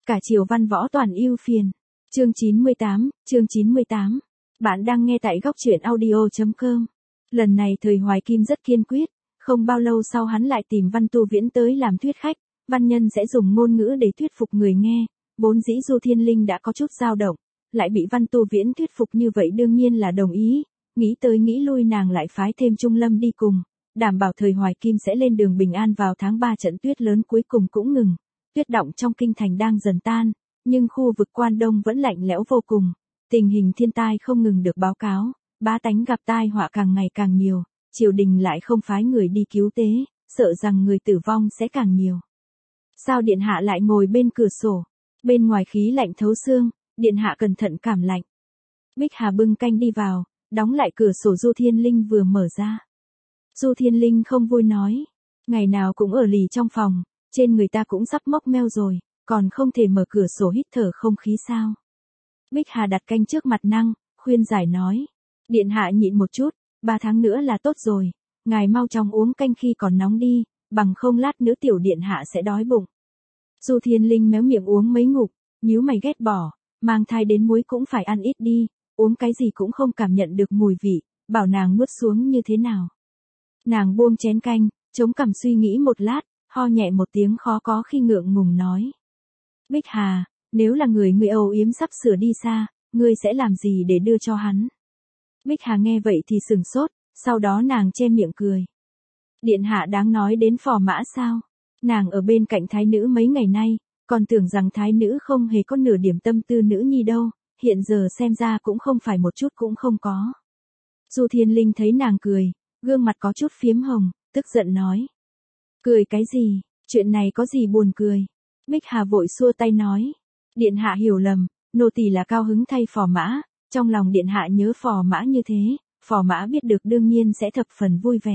Cả chiều văn võ toàn ưu phiền. Chương 98. Bạn đang nghe tại góc truyện audio.com. Lần này Thời Hoài Kim rất kiên quyết, không bao lâu sau hắn lại tìm Văn Tu Viễn tới làm thuyết khách, văn nhân sẽ dùng ngôn ngữ để thuyết phục người nghe, vốn dĩ Du Thiên Linh đã có chút dao động, lại bị Văn Tu Viễn thuyết phục như vậy đương nhiên là đồng ý, nghĩ tới nghĩ lui nàng lại phái thêm Trung Lâm đi cùng, đảm bảo Thời Hoài Kim sẽ lên đường bình an vào tháng 3 trận tuyết lớn cuối cùng cũng ngừng. Tuyết đọng trong kinh thành đang dần tan, nhưng khu vực Quan Đông vẫn lạnh lẽo vô cùng, tình hình thiên tai không ngừng được báo cáo, bá tánh gặp tai họa càng ngày càng nhiều, triều đình lại không phái người đi cứu tế, sợ rằng người tử vong sẽ càng nhiều. Sao điện hạ lại ngồi bên cửa sổ, bên ngoài khí lạnh thấu xương, điện hạ cẩn thận cảm lạnh. Bích Hà bưng canh đi vào, đóng lại cửa sổ. Du Thiên Linh vừa mở ra. Du Thiên Linh không vui nói, ngày nào cũng ở lì trong phòng, trên người ta cũng sắp mốc meo rồi, còn không thể mở cửa sổ hít thở không khí sao. Bích Hà đặt canh trước mặt năng, khuyên giải nói, điện hạ nhịn một chút, 3 tháng nữa là tốt rồi, ngài mau chóng uống canh khi còn nóng đi, bằng không lát nữa tiểu điện hạ sẽ đói bụng. Du Thiên Linh méo miệng uống mấy ngụm, nhíu mày ghét bỏ, mang thai đến muối cũng phải ăn ít đi, uống cái gì cũng không cảm nhận được mùi vị, bảo nàng nuốt xuống như thế nào. Nàng buông chén canh, chống cằm suy nghĩ một lát, ho nhẹ một tiếng khó có khi ngượng ngùng nói. Bích Hà, nếu là người âu yếm sắp sửa đi xa, ngươi sẽ làm gì để đưa cho hắn? Bích Hà nghe vậy thì sừng sốt, sau đó nàng che miệng cười. Điện hạ đáng nói đến phò mã sao? Nàng ở bên cạnh thái nữ mấy ngày nay, còn tưởng rằng thái nữ không hề có nửa điểm tâm tư nữ nhi đâu, hiện giờ xem ra cũng không phải một chút cũng không có. Du Thiên Linh thấy nàng cười, gương mặt có chút phiếm hồng, tức giận nói. Cười cái gì, chuyện này có gì buồn cười? Bích Hà vội xua tay nói. Điện hạ hiểu lầm, nô tỳ là cao hứng thay phò mã, trong lòng điện hạ nhớ phò mã như thế, phò mã biết được đương nhiên sẽ thập phần vui vẻ.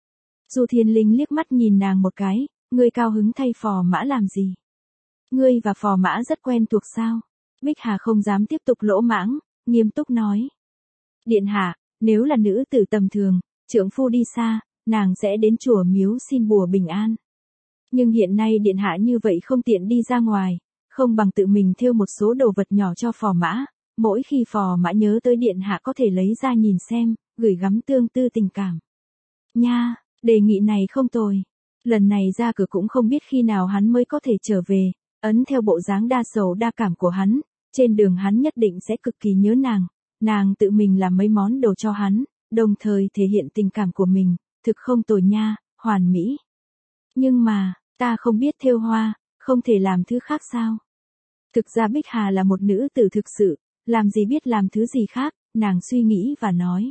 Du Thiên Linh liếc mắt nhìn nàng một cái, ngươi cao hứng thay phò mã làm gì? Ngươi và phò mã rất quen thuộc sao? Bích Hà không dám tiếp tục lỗ mãng, nghiêm túc nói. Điện hạ, nếu là nữ tử tầm thường, trượng phu đi xa, nàng sẽ đến chùa miếu xin bùa bình an. Nhưng hiện nay điện hạ như vậy không tiện đi ra ngoài, không bằng tự mình thêu một số đồ vật nhỏ cho phò mã, mỗi khi phò mã nhớ tới điện hạ có thể lấy ra nhìn xem, gửi gắm tương tư tình cảm. Nha, đề nghị này không tồi. Lần này ra cửa cũng không biết khi nào hắn mới có thể trở về, ấn theo bộ dáng đa sầu đa cảm của hắn, trên đường hắn nhất định sẽ cực kỳ nhớ nàng tự mình làm mấy món đồ cho hắn, đồng thời thể hiện tình cảm của mình, thực không tồi nha, hoàn mỹ. Nhưng mà, ta không biết thêu hoa, không thể làm thứ khác sao? Thực ra Bích Hà là một nữ tử thực sự, làm gì biết làm thứ gì khác, nàng suy nghĩ và nói.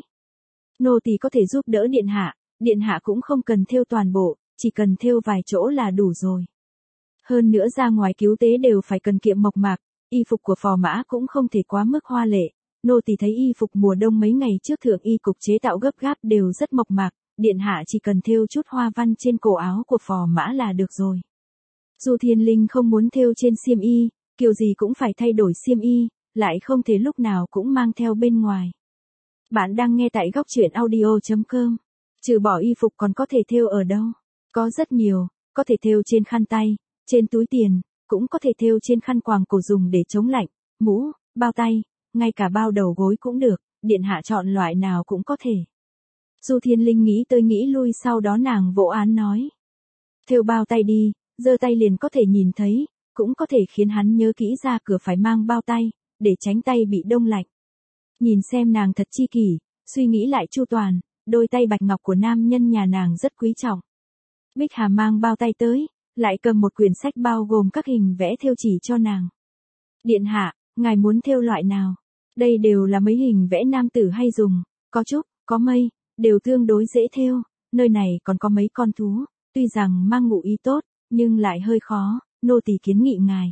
Nô tỳ có thể giúp đỡ điện hạ cũng không cần thêu toàn bộ, chỉ cần thêu vài chỗ là đủ rồi. Hơn nữa ra ngoài cứu tế đều phải cần kiệm mộc mạc, y phục của phò mã cũng không thể quá mức hoa lệ. Nô tỳ thấy y phục mùa đông mấy ngày trước thượng y cục chế tạo gấp gáp đều rất mộc mạc, điện hạ chỉ cần thêu chút hoa văn trên cổ áo của phò mã là được rồi. Du Thiên Linh không muốn thêu trên xiêm y, kiểu gì cũng phải thay đổi xiêm y, lại không thể lúc nào cũng mang theo bên ngoài. Bạn đang nghe tại góc truyện audio.com. Trừ bỏ y phục còn có thể thêu ở đâu? Có rất nhiều, có thể thêu trên khăn tay, trên túi tiền, cũng có thể thêu trên khăn quàng cổ dùng để chống lạnh, mũ, bao tay, ngay cả bao đầu gối cũng được, điện hạ chọn loại nào cũng có thể. Du Thiên Linh nghĩ tới nghĩ lui, sau đó nàng vỗ án nói. Thêu bao tay đi, giơ tay liền có thể nhìn thấy, cũng có thể khiến hắn nhớ kỹ ra cửa phải mang bao tay, để tránh tay bị đông lạnh. Nhìn xem nàng thật chi kỷ, suy nghĩ lại chu toàn, đôi tay bạch ngọc của nam nhân nhà nàng rất quý trọng. Bích Hà mang bao tay tới, lại cầm một quyển sách bao gồm các hình vẽ thêu chỉ cho nàng. Điện hạ, ngài muốn thêu loại nào? Đây đều là mấy hình vẽ nam tử hay dùng, có trúc, có mây, đều tương đối dễ thêu, nơi này còn có mấy con thú, tuy rằng mang ngụ ý tốt, nhưng lại hơi khó, nô tỳ kiến nghị ngài.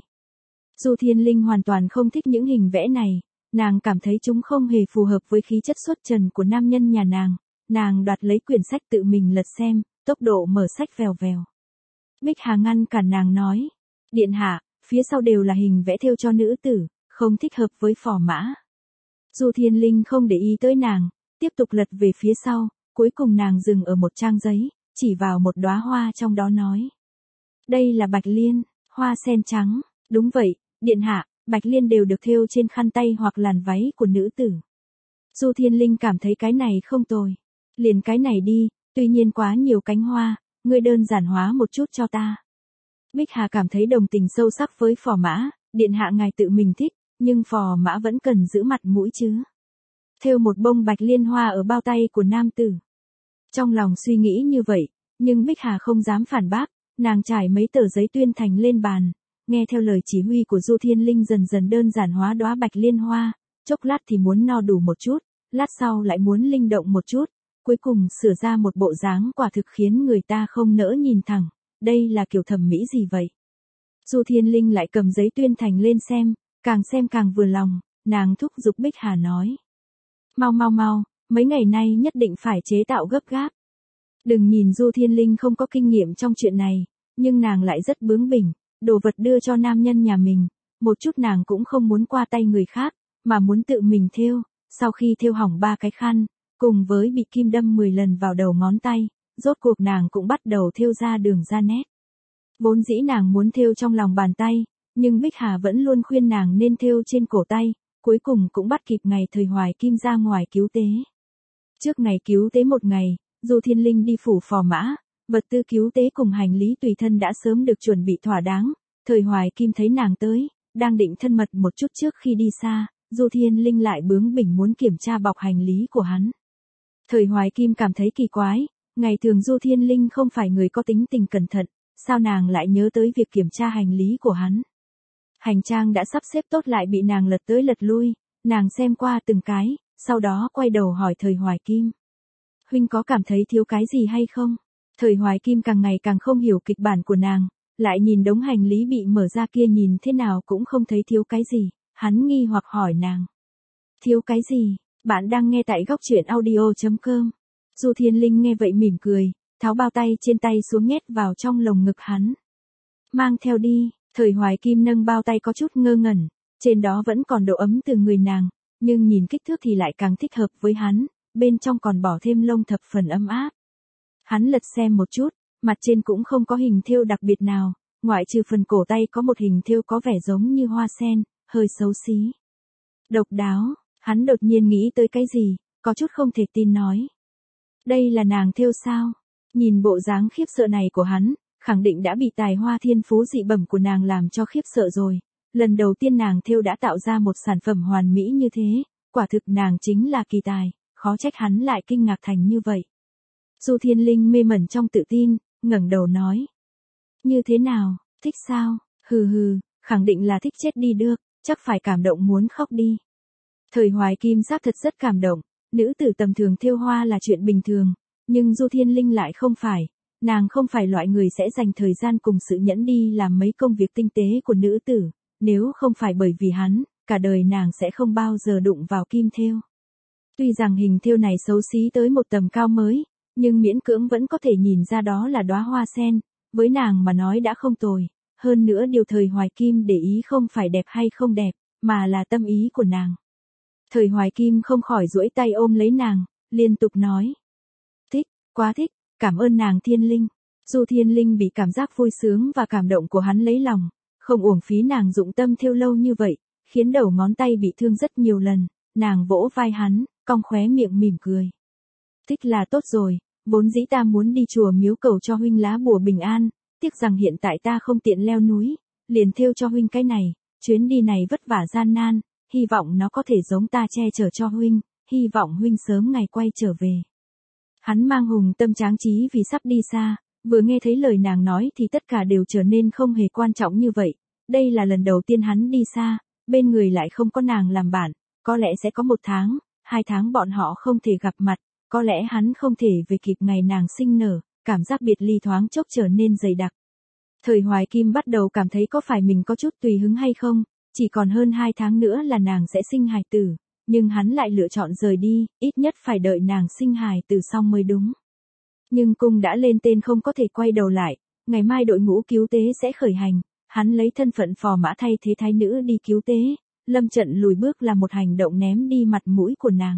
Du Thiên Linh hoàn toàn không thích những hình vẽ này, nàng cảm thấy chúng không hề phù hợp với khí chất xuất trần của nam nhân nhà nàng đoạt lấy quyển sách tự mình lật xem, tốc độ mở sách vèo vèo. Bích Hà ngăn cản nàng nói, điện hạ, phía sau đều là hình vẽ thêu cho nữ tử, không thích hợp với phò mã. Du Thiên Linh không để ý tới nàng, tiếp tục lật về phía sau, cuối cùng nàng dừng ở một trang giấy, chỉ vào một đóa hoa trong đó nói. Đây là bạch liên, hoa sen trắng, đúng vậy, Điện hạ, bạch liên đều được thêu trên khăn tay hoặc làn váy của nữ tử. Du Thiên Linh cảm thấy cái này không tồi. Liền cái này đi, tuy nhiên quá nhiều cánh hoa, ngươi đơn giản hóa một chút cho ta. Bích Hà cảm thấy đồng tình sâu sắc với phò mã, điện hạ ngài tự mình thích, nhưng phò mã vẫn cần giữ mặt mũi chứ. Thêu một bông bạch liên hoa ở bao tay của nam tử. Trong lòng suy nghĩ như vậy, nhưng Bích Hà không dám phản bác, nàng trải mấy tờ giấy tuyên thành lên bàn, nghe theo lời chỉ huy của Du Thiên Linh dần dần đơn giản hóa đóa bạch liên hoa, chốc lát thì muốn no đủ một chút, lát sau lại muốn linh động một chút, cuối cùng sửa ra một bộ dáng quả thực khiến người ta không nỡ nhìn thẳng, đây là kiểu thẩm mỹ gì vậy? Du Thiên Linh lại cầm giấy tuyên thành lên xem càng vừa lòng, nàng thúc giục Bích Hà nói. Mau, mấy ngày nay nhất định phải chế tạo gấp gáp. Đừng nhìn Du Thiên Linh không có kinh nghiệm trong chuyện này, nhưng nàng lại rất bướng bỉnh, đồ vật đưa cho nam nhân nhà mình, một chút nàng cũng không muốn qua tay người khác, mà muốn tự mình thêu. Sau khi thêu hỏng 3 cái khăn, cùng với bị kim đâm 10 lần vào đầu ngón tay, rốt cuộc nàng cũng bắt đầu thêu ra đường ra nét. Vốn dĩ nàng muốn thêu trong lòng bàn tay, nhưng Bích Hà vẫn luôn khuyên nàng nên thêu trên cổ tay, cuối cùng cũng bắt kịp ngày thời Hoài Kim ra ngoài cứu tế. Trước ngày cứu tế một ngày, Du Thiên Linh đi phủ phò mã, vật tư cứu tế cùng hành lý tùy thân đã sớm được chuẩn bị thỏa đáng, thời Hoài Kim thấy nàng tới, đang định thân mật một chút trước khi đi xa, Du Thiên Linh lại bướng bỉnh muốn kiểm tra bọc hành lý của hắn. Thời Hoài Kim cảm thấy kỳ quái, ngày thường Du Thiên Linh không phải người có tính tình cẩn thận, sao nàng lại nhớ tới việc kiểm tra hành lý của hắn. Hành trang đã sắp xếp tốt lại bị nàng lật tới lật lui, nàng xem qua từng cái, sau đó quay đầu hỏi Thời Hoài Kim. Huynh có cảm thấy thiếu cái gì hay không? Thời Hoài Kim càng ngày càng không hiểu kịch bản của nàng, lại nhìn đống hành lý bị mở ra kia nhìn thế nào cũng không thấy thiếu cái gì, hắn nghi hoặc hỏi nàng. Thiếu cái gì? Bạn đang nghe tại góc truyện audio.com. Du Thiên Linh nghe vậy mỉm cười, tháo bao tay trên tay xuống nhét vào trong lồng ngực hắn. Mang theo đi. Thời Hoài Kim nâng bao tay có chút ngơ ngẩn, trên đó vẫn còn độ ấm từ người nàng, nhưng nhìn kích thước thì lại càng thích hợp với hắn, bên trong còn bỏ thêm lông thập phần ấm áp. Hắn lật xem một chút, mặt trên cũng không có hình thêu đặc biệt nào, ngoại trừ phần cổ tay có một hình thêu có vẻ giống như hoa sen, hơi xấu xí. Độc đáo, hắn đột nhiên nghĩ tới cái gì, có chút không thể tin nói. Đây là nàng thêu sao? Nhìn bộ dáng khiếp sợ này của hắn, khẳng định đã bị tài hoa thiên phú dị bẩm của nàng làm cho khiếp sợ rồi. Lần đầu tiên nàng thêu đã tạo ra một sản phẩm hoàn mỹ như thế, quả thực nàng chính là kỳ tài, khó trách hắn lại kinh ngạc thành như vậy. Du Thiên Linh mê mẩn trong tự tin, ngẩng đầu nói. Như thế nào, thích sao? Hừ, khẳng định là thích chết đi được, chắc phải cảm động muốn khóc đi. Thời Hoài Kim xác thật rất cảm động, nữ tử tầm thường thêu hoa là chuyện bình thường, nhưng Du Thiên Linh lại không phải. Nàng không phải loại người sẽ dành thời gian cùng sự nhẫn đi làm mấy công việc tinh tế của nữ tử, nếu không phải bởi vì hắn, cả đời nàng sẽ không bao giờ đụng vào kim thêu. Tuy rằng hình thêu này xấu xí tới một tầm cao mới, nhưng miễn cưỡng vẫn có thể nhìn ra đó là đóa hoa sen, với nàng mà nói đã không tồi, hơn nữa điều Thời Hoài Kim để ý không phải đẹp hay không đẹp, mà là tâm ý của nàng. Thời Hoài Kim không khỏi duỗi tay ôm lấy nàng, liên tục nói. Thích, quá thích. Cảm ơn nàng Thiên Linh. Du Thiên Linh bị cảm giác vui sướng và cảm động của hắn lấy lòng, không uổng phí nàng dụng tâm thêu lâu như vậy, khiến đầu ngón tay bị thương rất nhiều lần, nàng vỗ vai hắn, cong khóe miệng mỉm cười. Thích là tốt rồi, vốn dĩ ta muốn đi chùa miếu cầu cho huynh lá bùa bình an, tiếc rằng hiện tại ta không tiện leo núi, liền thêu cho huynh cái này, chuyến đi này vất vả gian nan, hy vọng nó có thể giống ta che chở cho huynh, hy vọng huynh sớm ngày quay trở về. Hắn mang hùng tâm tráng trí vì sắp đi xa, vừa nghe thấy lời nàng nói thì tất cả đều trở nên không hề quan trọng như vậy. Đây là lần đầu tiên hắn đi xa, bên người lại không có nàng làm bạn, có lẽ sẽ có 1 tháng, 2 tháng bọn họ không thể gặp mặt, có lẽ hắn không thể về kịp ngày nàng sinh nở, cảm giác biệt ly thoáng chốc trở nên dày đặc. Thời Hoài Kim bắt đầu cảm thấy có phải mình có chút tùy hứng hay không, chỉ còn hơn 2 tháng nữa là nàng sẽ sinh hài tử. Nhưng hắn lại lựa chọn rời đi, ít nhất phải đợi nàng sinh hài tử xong mới đúng. Nhưng cung đã lên tên không có thể quay đầu lại, ngày mai đội ngũ cứu tế sẽ khởi hành, hắn lấy thân phận phò mã thay thế thái nữ đi cứu tế, lâm trận lùi bước là một hành động ném đi mặt mũi của nàng.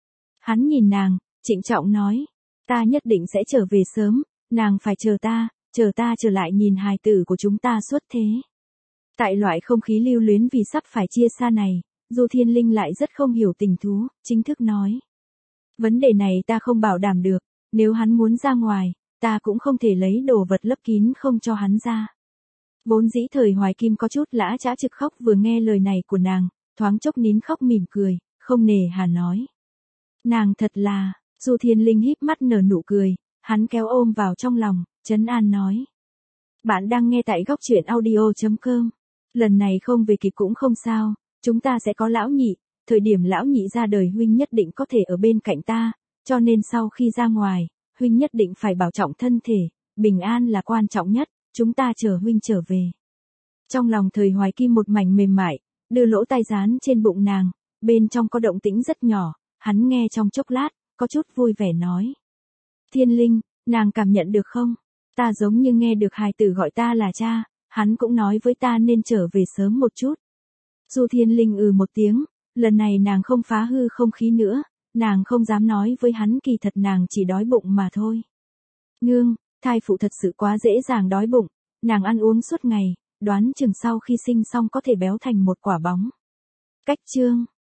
Hắn nhìn nàng, trịnh trọng nói, ta nhất định sẽ trở về sớm, nàng phải chờ ta trở lại nhìn hài tử của chúng ta xuất thế. Tại loại không khí lưu luyến vì sắp phải chia xa này, Du Thiên Linh lại rất không hiểu tình thú, chính thức nói. Vấn đề này ta không bảo đảm được, nếu hắn muốn ra ngoài, ta cũng không thể lấy đồ vật lấp kín không cho hắn ra. Vốn dĩ Thời Hoài Kim có chút lã chã trực khóc vừa nghe lời này của nàng, thoáng chốc nín khóc mỉm cười, không nề hà nói. Nàng thật là, Du Thiên Linh híp mắt nở nụ cười, hắn kéo ôm vào trong lòng, trấn an nói. Bạn đang nghe tại góc truyện audio.com. Lần này không về kịp cũng không sao, chúng ta sẽ có lão nhị, thời điểm lão nhị ra đời huynh nhất định có thể ở bên cạnh ta, cho nên sau khi ra ngoài, huynh nhất định phải bảo trọng thân thể, bình an là quan trọng nhất, chúng ta chờ huynh trở về. Trong lòng Thời Hoài Kim một mảnh mềm mại, đưa lỗ tai dán trên bụng nàng, bên trong có động tĩnh rất nhỏ, hắn nghe trong chốc lát, có chút vui vẻ nói. Thiên Linh, nàng cảm nhận được không? Ta giống như nghe được hài tử gọi ta là cha, hắn cũng nói với ta nên trở về sớm một chút. Du Thiên Linh một tiếng, lần này nàng không phá hư không khí nữa, nàng không dám nói với hắn kỳ thật nàng chỉ đói bụng mà thôi. Nương, thai phụ thật sự quá dễ dàng đói bụng, nàng ăn uống suốt ngày, đoán chừng sau khi sinh xong có thể béo thành một quả bóng. Cách chương